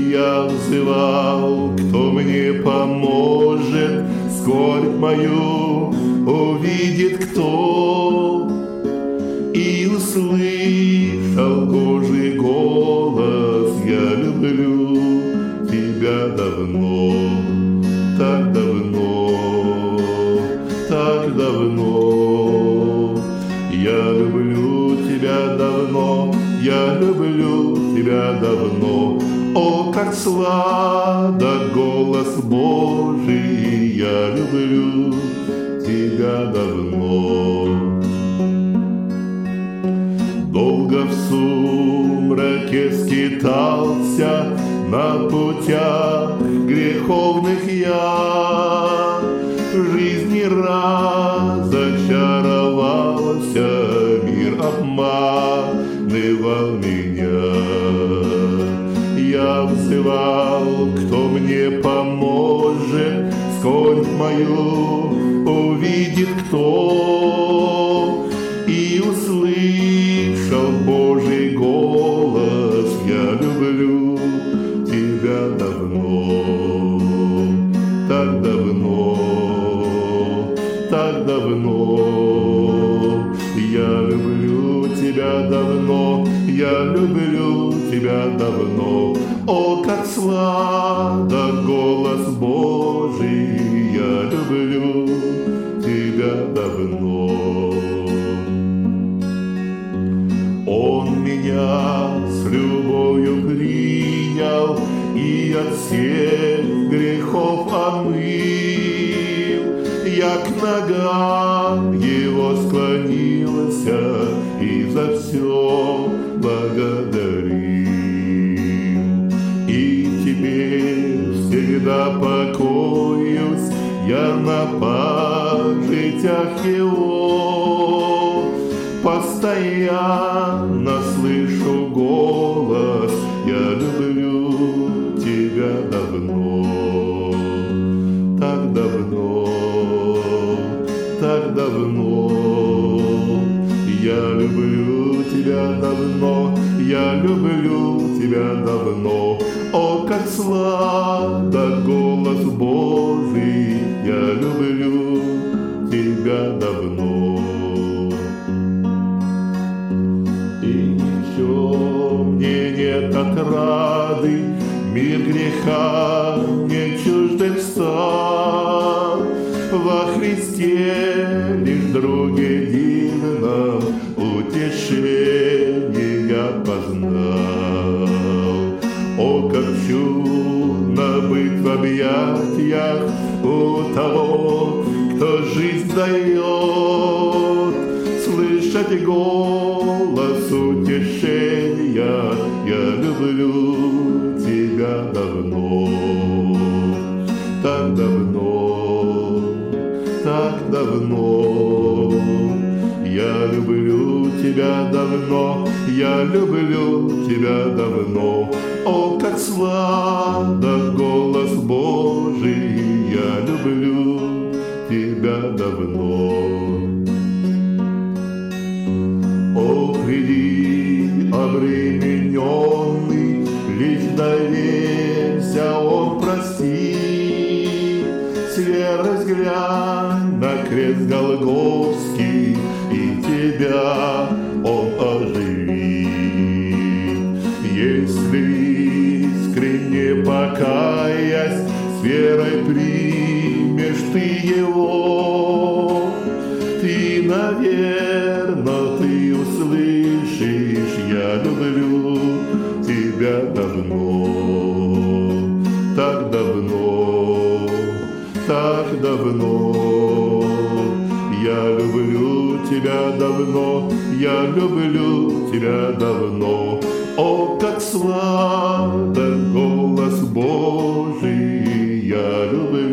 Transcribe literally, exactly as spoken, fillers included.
я взывал, кто мне поможет, скорбь мою увидит кто. И услышал Божий голос: я люблю тебя давно, так давно, так давно. Я люблю тебя давно, я люблю тебя давно. О, как сладок голос Божий, я люблю тебя давно. Долго в сумраке скитался, на путях греховных я. В жизни разочаровался, мир обманывал меня. Я взывал, кто мне поможет, скорбь мою увидит кто. И услышал Божий голос: я люблю тебя давно, так давно, так давно. Я люблю тебя давно, я люблю тебя давно. О, как сладок голос Божий, я люблю тебя давно. Он меня с любовью принял и от всех грехов омыл. Я к ногам его склонился и за все благодарил. И теперь всегда покоюсь я на пажитях его. Постоянно слышу голос: я люблю тебя давно, так давно, так давно. Я люблю тебя давно, я люблю тебя давно. О, как сладок голос Божий, я люблю тебя давно. И ни в чем мне нет отрады, мир греха не чужденства. Во Христе лишь друге дивном утешение я познал. О, как чудно быть в объятиях у того, кто жизнь дает, слышать голос утешения: я люблю тебя давно, так давно, так давно. Я люблю тебя давно, я люблю тебя давно. О, как сладок голос Божий, я люблю тебя давно. О, приди, обремененный, лишь доверься, Он простит. С верой взглянь на крест Голгофский, и тебя Он оживит. Если искренне покаясь, с верой примешь ты Его, ты, наверно, ты услышишь: я люблю тебя давно, так давно, так давно. Я люблю тебя давно, я люблю тебя давно. О, как сладок голос Божий, я люблю